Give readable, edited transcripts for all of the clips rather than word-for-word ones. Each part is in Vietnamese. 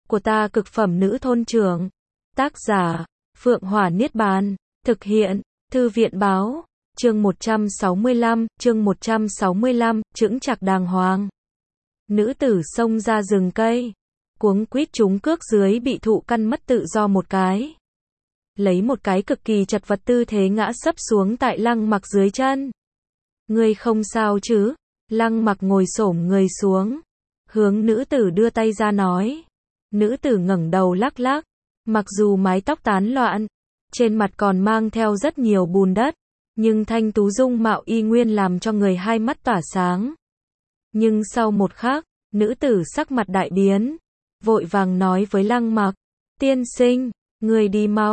của ta cực phẩm nữ thôn trưởng. Tác giả, Phượng Hỏa Niết Bàn. Thực hiện, Thư viện Báo. Chương 165, chững chạc đàng hoàng. Nữ tử xông ra rừng cây, cuống quýt trúng cước dưới bị thụ căn mất tự do một cái. Lấy một cái cực kỳ chật vật tư thế ngã sấp xuống tại Lăng Mặc dưới chân. Ngươi không sao chứ? Lăng Mặc ngồi xổm người xuống, hướng nữ tử đưa tay ra nói. Nữ tử ngẩng đầu lắc lắc, mặc dù mái tóc tán loạn, trên mặt còn mang theo rất nhiều bùn đất, nhưng thanh tú dung mạo y nguyên làm cho người hai mắt tỏa sáng. Nhưng sau một khắc, nữ tử sắc mặt đại biến, vội vàng nói với Lăng Mặc, tiên sinh, người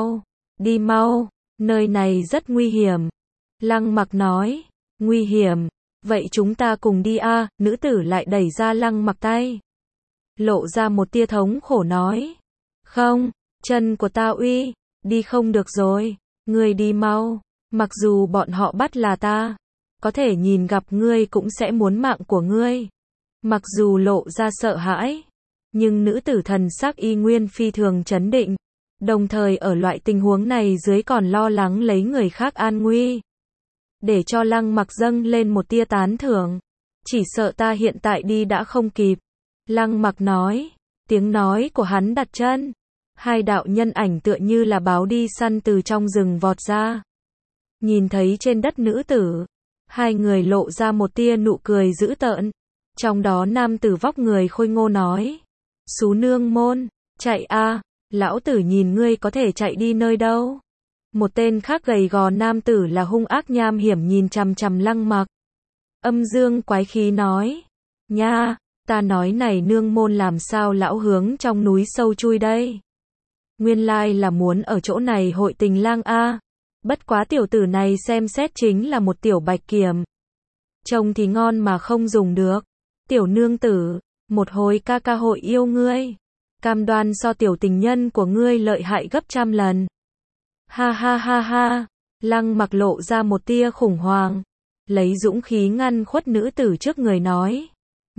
đi mau, nơi này rất nguy hiểm. Lăng Mặc nói, nguy hiểm, vậy chúng ta cùng đi a. Nữ tử lại đẩy ra Lăng Mặc tay, lộ ra một tia thống khổ nói, không, chân của ta uy, đi không được rồi, ngươi đi mau, mặc dù bọn họ bắt là ta, có thể nhìn gặp ngươi cũng sẽ muốn mạng của ngươi. Mặc dù lộ ra sợ hãi, nhưng nữ tử thần sắc y nguyên phi thường trấn định, đồng thời ở loại tình huống này dưới còn lo lắng lấy người khác an nguy. Để cho Lăng Mặc dâng lên một tia tán thưởng, chỉ sợ ta hiện tại đi đã không kịp. Lăng Mặc nói, tiếng nói của hắn đặt chân, hai đạo nhân ảnh tựa như là báo đi săn từ trong rừng vọt ra. Nhìn thấy trên đất nữ tử, hai người lộ ra một tia nụ cười dữ tợn. Trong đó nam tử vóc người khôi ngô nói, Xú nương môn, chạy a, lão tử nhìn ngươi có thể chạy đi nơi đâu. Một tên khác gầy gò nam tử là hung ác nham hiểm nhìn chằm chằm Lăng Mặc. Âm dương quái khí nói, nha, ta nói này nương môn làm sao lão hướng trong núi sâu chui đây. Nguyên lai là muốn ở chỗ này hội tình lang a. Bất quá tiểu tử này xem xét chính là một tiểu bạch kiểm. Trông thì ngon mà không dùng được. Tiểu nương tử, một hồi ca ca hội yêu ngươi. Cam đoan so tiểu tình nhân của ngươi lợi hại gấp trăm lần. Ha ha ha ha. Lăng Mặc lộ ra một tia khủng hoảng, lấy dũng khí ngăn khuất nữ tử trước người nói,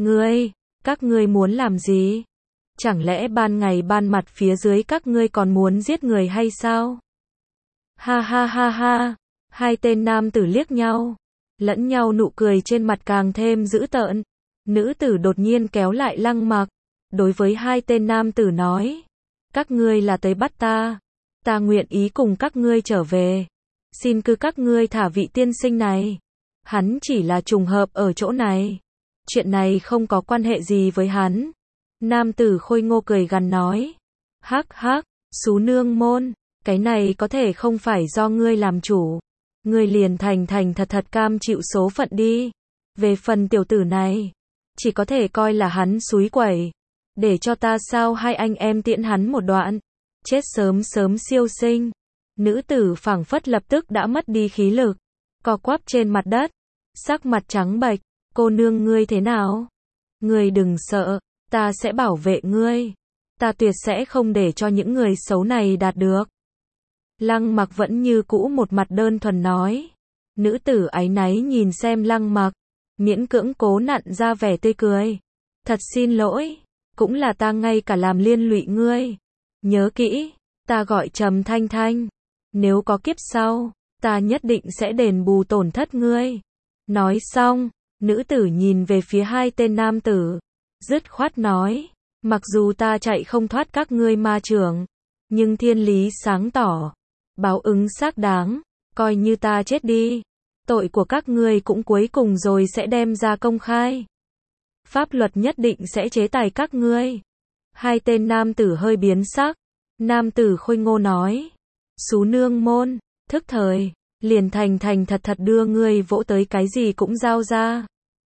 các ngươi muốn làm gì? Chẳng lẽ ban ngày ban mặt phía dưới các ngươi còn muốn giết người hay sao? Ha ha ha ha. Hai tên nam tử liếc nhau, lẫn nhau nụ cười trên mặt càng thêm dữ tợn. Nữ tử đột nhiên kéo lại Lăng Mặc, đối với hai tên nam tử nói, các ngươi là tới bắt ta, ta nguyện ý cùng các ngươi trở về. Xin cứ các ngươi thả vị tiên sinh này, hắn chỉ là trùng hợp ở chỗ này, chuyện này không có quan hệ gì với hắn. Nam tử khôi ngô cười gằn nói, hắc hắc, xú nương môn, cái này có thể không phải do ngươi làm chủ, ngươi liền thành thật cam chịu số phận đi. Về phần tiểu tử này, chỉ có thể coi là hắn xúi quẩy, để cho ta sao hai anh em tiễn hắn một đoạn, chết sớm siêu sinh. Nữ tử phảng phất lập tức đã mất đi khí lực, co quắp trên mặt đất, sắc mặt trắng bệch. Cô nương ngươi thế nào? Ngươi đừng sợ, ta sẽ bảo vệ ngươi, ta tuyệt sẽ không để cho những người xấu này đạt được. Lăng Mặc vẫn như cũ một mặt đơn thuần nói. Nữ tử áy náy nhìn xem Lăng Mặc, miễn cưỡng cố nặn ra vẻ tươi cười. Thật xin lỗi, cũng là ta ngay cả làm liên lụy ngươi. Nhớ kỹ, ta gọi Trầm Thanh Thanh, nếu có kiếp sau, ta nhất định sẽ đền bù tổn thất ngươi. Nói xong, nữ tử nhìn về phía hai tên nam tử, dứt khoát nói, mặc dù ta chạy không thoát các ngươi ma trưởng, nhưng thiên lý sáng tỏ, báo ứng xác đáng, coi như ta chết đi, tội của các ngươi cũng cuối cùng rồi sẽ đem ra công khai. Pháp luật nhất định sẽ chế tài các ngươi. Hai tên nam tử hơi biến sắc. Nam tử khôi ngô nói, xú nương môn, thức thời, liền thành thật đưa ngươi vỗ tới cái gì cũng giao ra.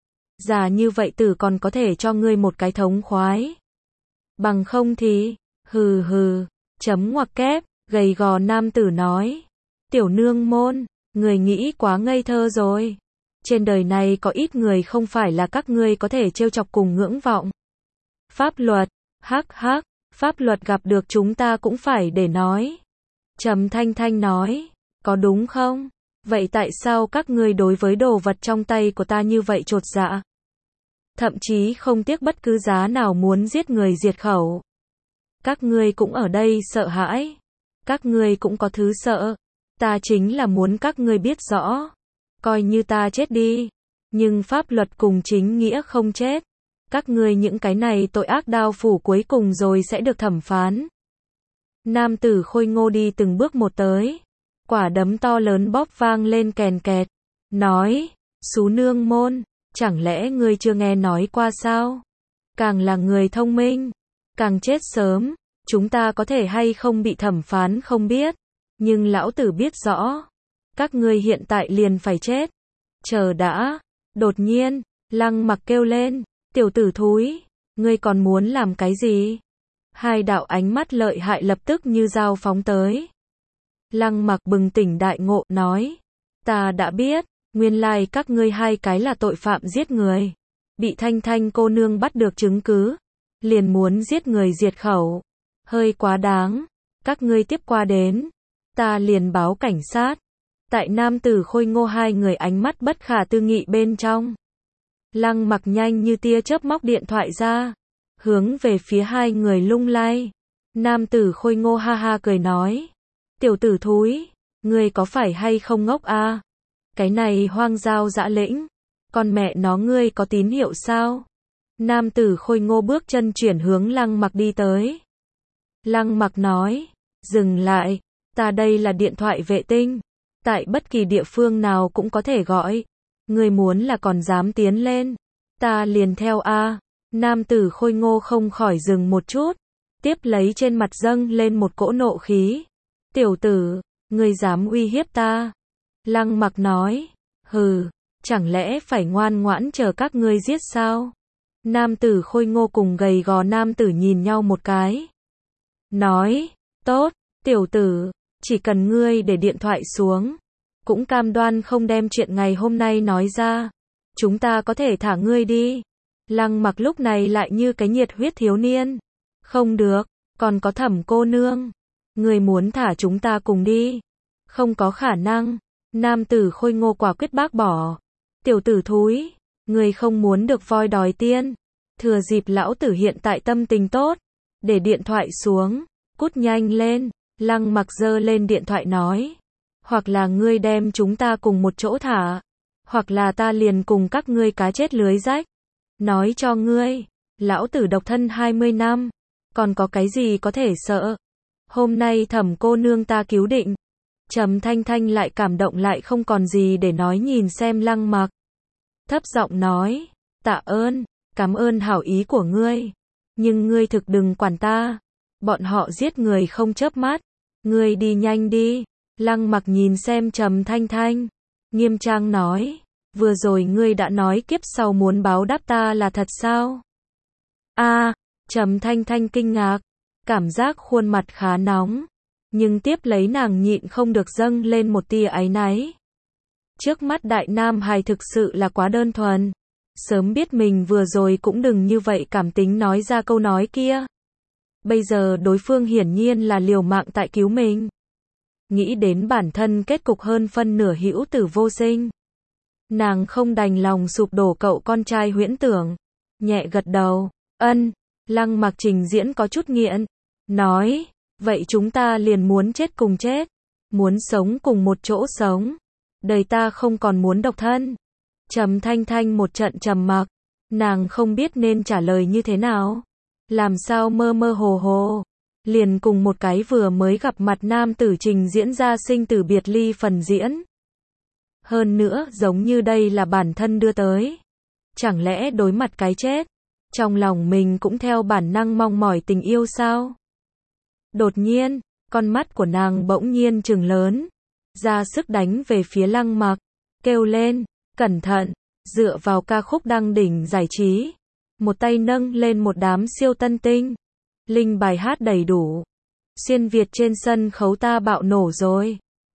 Già như vậy tử còn có thể cho ngươi một cái thống khoái. Bằng không thì, hừ hừ, chấm ngoặc kép, gầy gò nam tử nói, tiểu nương môn, người nghĩ quá ngây thơ rồi. Trên đời này có ít người không phải là các ngươi có thể trêu chọc cùng ngưỡng vọng. Pháp luật, hắc hắc, pháp luật gặp được chúng ta cũng phải để nói. Trầm Thanh Thanh nói, có đúng không? Vậy tại sao các ngươi đối với đồ vật trong tay của ta như vậy chột dạ? Thậm chí không tiếc bất cứ giá nào muốn giết người diệt khẩu. Các ngươi cũng ở đây sợ hãi. Các ngươi cũng có thứ sợ. Ta chính là muốn các ngươi biết rõ. Coi như ta chết đi. Nhưng pháp luật cùng chính nghĩa không chết. Các ngươi những cái này tội ác đao phủ cuối cùng rồi sẽ được thẩm phán. Nam tử khôi ngô đi từng bước một tới. Quả đấm to lớn bóp vang lên kèn kẹt. Nói, Sú Nương Môn, chẳng lẽ ngươi chưa nghe nói qua sao? Càng là người thông minh, càng chết sớm. Chúng ta có thể hay không bị thẩm phán không biết. Nhưng lão tử biết rõ. Các ngươi hiện tại liền phải chết. Chờ đã. Đột nhiên, Lăng Mặc kêu lên. Tiểu tử thúi, ngươi còn muốn làm cái gì? Hai đạo ánh mắt lợi hại lập tức như dao phóng tới. Lăng Mặc bừng tỉnh đại ngộ, nói. Ta đã biết, nguyên lai các ngươi hai cái là tội phạm giết người. Bị Thanh Thanh cô nương bắt được chứng cứ. Liền muốn giết người diệt khẩu. Hơi quá đáng. Các ngươi tiếp qua đến. Ta liền báo cảnh sát. Tại nam tử khôi ngô hai người ánh mắt bất khả tư nghị bên trong. Lăng Mặc nhanh như tia chớp móc điện thoại ra. Hướng về phía hai người lung lay. Nam tử khôi ngô ha ha cười nói. Tiểu tử thúi, ngươi có phải hay không ngốc a? Cái này hoang giao dã lĩnh. Con mẹ nó ngươi có tín hiệu sao? Nam tử khôi ngô bước chân chuyển hướng Lăng Mặc đi tới. Lăng Mặc nói. Dừng lại. Ta đây là điện thoại vệ tinh. Tại bất kỳ địa phương nào cũng có thể gọi. Ngươi muốn là còn dám tiến lên. Ta liền theo a. Nam tử khôi ngô không khỏi dừng một chút. Tiếp lấy trên mặt dâng lên một cỗ nộ khí. Tiểu tử, ngươi dám uy hiếp ta. Lăng Mặc nói. Hừ, chẳng lẽ phải ngoan ngoãn chờ các ngươi giết sao? Nam tử khôi ngô cùng gầy gò nam tử nhìn nhau một cái. Nói. Tốt, tiểu tử, chỉ cần ngươi để điện thoại xuống. Cũng cam đoan không đem chuyện ngày hôm nay nói ra. Chúng ta có thể thả ngươi đi. Lăng Mặc lúc này lại như cái nhiệt huyết thiếu niên. Không được, còn có Thẩm cô nương. Ngươi muốn thả chúng ta cùng đi. Không có khả năng. Nam tử khôi ngô quả quyết bác bỏ. Tiểu tử thúi, ngươi không muốn được voi đòi tiên. Thừa dịp lão tử hiện tại tâm tình tốt. Để điện thoại xuống. Cút nhanh lên. Lăng Mặc giơ lên điện thoại nói. Hoặc là ngươi đem chúng ta cùng một chỗ thả. Hoặc là ta liền cùng các ngươi cá chết lưới rách. Nói cho ngươi, lão tử độc thân 20 năm. Còn có cái gì có thể sợ. Hôm nay Thẩm cô nương ta cứu định. Trầm Thanh Thanh lại cảm động lại không còn gì để nói nhìn xem Lăng Mặc. Thấp giọng nói, tạ ơn, cảm ơn hảo ý của ngươi. Nhưng ngươi thực đừng quản ta. Bọn họ giết người không chớp mắt. Ngươi đi nhanh đi. Lăng Mặc nhìn xem Trầm Thanh Thanh. Nghiêm trang nói, vừa rồi ngươi đã nói kiếp sau muốn báo đáp ta là thật sao? Trầm Thanh Thanh kinh ngạc. Cảm giác khuôn mặt khá nóng. Nhưng tiếp lấy nàng nhịn không được dâng lên một tia áy náy. Trước mắt đại nam hài thực sự là quá đơn thuần. Sớm biết mình vừa rồi cũng đừng như vậy cảm tính nói ra câu nói kia. Bây giờ đối phương hiển nhiên là liều mạng tại cứu mình. Nghĩ đến bản thân kết cục hơn phân nửa hữu tử vô sinh. Nàng không đành lòng sụp đổ cậu con trai huyễn tưởng. Nhẹ gật đầu, ân. Lăng Mặc trình diễn có chút nghiện. Nói, vậy chúng ta liền muốn chết cùng chết. Muốn sống cùng một chỗ sống. Đời ta không còn muốn độc thân. Trầm Thanh Thanh một trận trầm mặc. Nàng không biết nên trả lời như thế nào. Làm sao mơ mơ hồ hồ. Liền cùng một cái vừa mới gặp mặt nam tử trình diễn ra sinh tử biệt ly phần diễn. Hơn nữa giống như đây là bản thân đưa tới. Chẳng lẽ đối mặt cái chết, trong lòng mình cũng theo bản năng mong mỏi tình yêu sao? Đột nhiên, con mắt của nàng bỗng nhiên trừng lớn, ra sức đánh về phía Lăng Mặc, kêu lên, cẩn thận, dựa vào ca khúc đăng đỉnh giải trí. Một tay nâng lên một đám siêu tân tinh. Linh bài hát đầy đủ. Xuyên Việt trên sân khấu ta bạo nổ rồi.